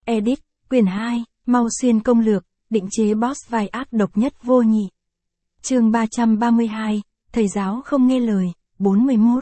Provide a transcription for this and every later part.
Edit, quyển 2, Mau Xuyên công lược, định chế boss vai ác độc nhất vô nhị. Chương 332, Thầy giáo không nghe lời, 41.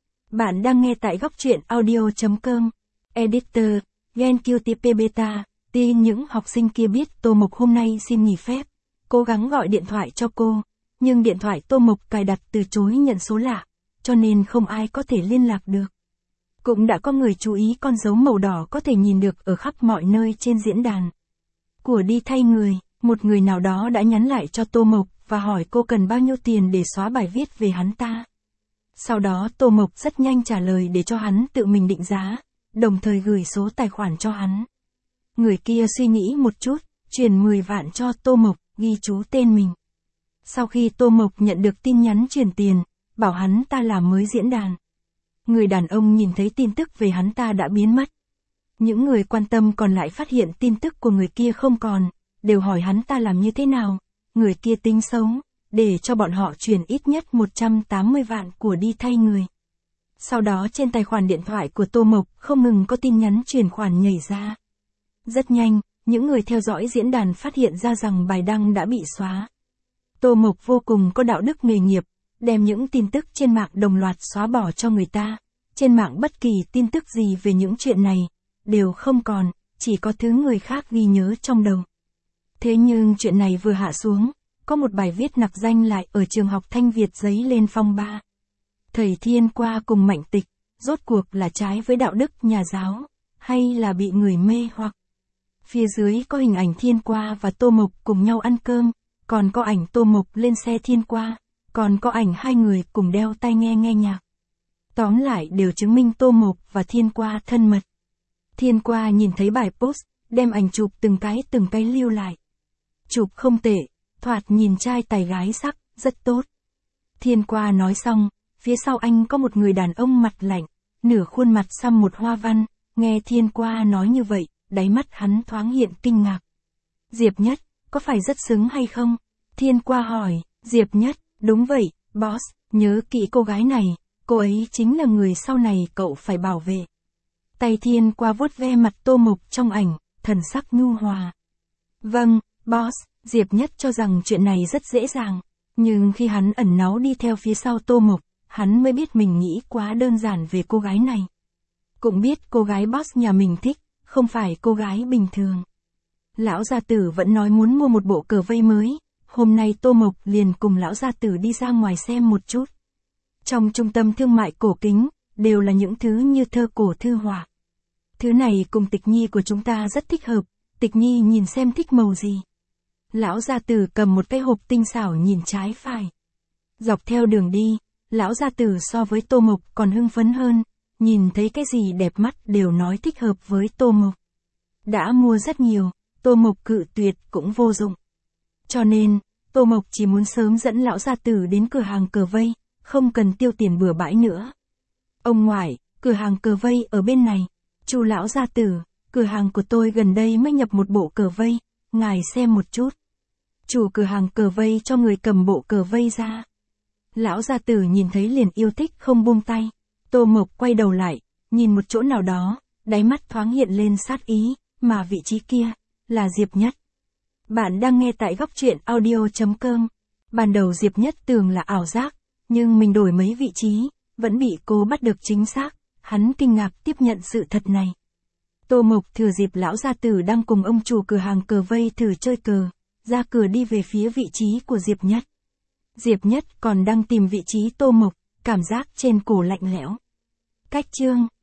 Bạn đang nghe tại góc truyện audio.com. Editor, Gen QTP Beta, tin những học sinh kia biết Tô Mộc hôm nay xin nghỉ phép. Cố gắng gọi điện thoại cho cô, nhưng điện thoại Tô Mộc cài đặt từ chối nhận số lạ, cho nên không ai có thể liên lạc được. Cũng đã có người chú ý con dấu màu đỏ có thể nhìn được ở khắp mọi nơi trên diễn đàn. Của đi thay người, một người nào đó đã nhắn lại cho Tô Mộc và hỏi cô cần bao nhiêu tiền để xóa bài viết về hắn ta. Sau đó Tô Mộc rất nhanh trả lời để cho hắn tự mình định giá, đồng thời gửi số tài khoản cho hắn. Người kia suy nghĩ một chút, chuyển 10 vạn cho Tô Mộc, ghi chú tên mình. Sau khi Tô Mộc nhận được tin nhắn chuyển tiền, bảo hắn ta làm mới diễn đàn. Người đàn ông nhìn thấy tin tức về hắn ta đã biến mất. Những người quan tâm còn lại phát hiện tin tức của người kia không còn, đều hỏi hắn ta làm như thế nào. Người kia tính xấu, để cho bọn họ chuyển ít nhất 180 vạn của đi thay người. Sau đó trên tài khoản điện thoại của Tô Mộc không ngừng có tin nhắn chuyển khoản nhảy ra. Rất nhanh, những người theo dõi diễn đàn phát hiện ra rằng bài đăng đã bị xóa. Tô Mộc vô cùng có đạo đức nghề nghiệp, đem những tin tức trên mạng đồng loạt xóa bỏ cho người ta. Trên mạng bất kỳ tin tức gì về những chuyện này, đều không còn, chỉ có thứ người khác ghi nhớ trong đầu. Thế nhưng chuyện này vừa hạ xuống, có một bài viết nặc danh lại ở trường học Thanh Việt dấy lên phong ba. Thầy Thiên Qua cùng Mạnh Tịch, rốt cuộc là trái với đạo đức nhà giáo, hay là bị người mê hoặc. Phía dưới có hình ảnh Thiên Qua và Tô Mộc cùng nhau ăn cơm, còn có ảnh Tô Mộc lên xe Thiên Qua, còn có ảnh hai người cùng đeo tai nghe nghe nhạc. Tóm lại đều chứng minh Tô Mộc và Thiên Qua thân mật. Thiên Qua nhìn thấy bài post, đem ảnh chụp từng cái lưu lại. Chụp không tệ, thoạt nhìn trai tài gái sắc, rất tốt. Thiên Qua nói xong, phía sau anh có một người đàn ông mặt lạnh, nửa khuôn mặt xăm một hoa văn, nghe Thiên Qua nói như vậy, đáy mắt hắn thoáng hiện kinh ngạc. Diệp Nhất, có phải rất xứng hay không? Thiên Qua hỏi, Diệp Nhất, đúng vậy, boss, nhớ kỹ cô gái này, cô ấy chính là người sau này cậu phải bảo vệ. Tay Thiên Qua vuốt ve mặt Tô Mộc trong ảnh, thần sắc nhu hòa. Vâng, boss, Diệp Nhất cho rằng chuyện này rất dễ dàng, nhưng khi hắn ẩn náu đi theo phía sau Tô Mộc, hắn mới biết mình nghĩ quá đơn giản về cô gái này. Cũng biết cô gái boss nhà mình thích, không phải cô gái bình thường. Lão gia tử vẫn nói muốn mua một bộ cờ vây mới, hôm nay Tô Mộc liền cùng lão gia tử đi ra ngoài xem một chút. Trong trung tâm thương mại cổ kính, đều là những thứ như thơ cổ thư họa. Thứ này cùng Tịch Nhi của chúng ta rất thích hợp, Tịch Nhi nhìn xem thích màu gì. Lão gia tử cầm một cái hộp tinh xảo nhìn trái phải. Dọc theo đường đi, lão gia tử so với Tô Mộc còn hưng phấn hơn, nhìn thấy cái gì đẹp mắt đều nói thích hợp với Tô Mộc. Đã mua rất nhiều, Tô Mộc cự tuyệt cũng vô dụng. Cho nên, Tô Mộc chỉ muốn sớm dẫn lão gia tử đến cửa hàng cờ vây, không cần tiêu tiền bừa bãi nữa. Ông ngoại, cửa hàng cờ vây ở bên này. Chu lão gia tử, cửa hàng của tôi gần đây mới nhập một bộ cờ vây, ngài xem một chút. Chủ cửa hàng cờ vây cho người cầm bộ cờ vây ra. Lão gia tử nhìn thấy liền yêu thích không buông tay. Tô Mộc quay đầu lại, nhìn một chỗ nào đó, đáy mắt thoáng hiện lên sát ý, mà vị trí kia, là Diệp Nhất. Bạn đang nghe tại góc truyện audio.com. Ban đầu Diệp Nhất tưởng là ảo giác, nhưng mình đổi mấy vị trí, vẫn bị cô bắt được chính xác, hắn kinh ngạc tiếp nhận sự thật này. Tô Mộc thừa dịp lão gia tử đang cùng ông chủ cửa hàng cờ vây thử chơi cờ, ra cửa đi về phía vị trí của Diệp Nhất. Diệp Nhất còn đang tìm vị trí Tô Mộc, cảm giác trên cổ lạnh lẽo. Cách chương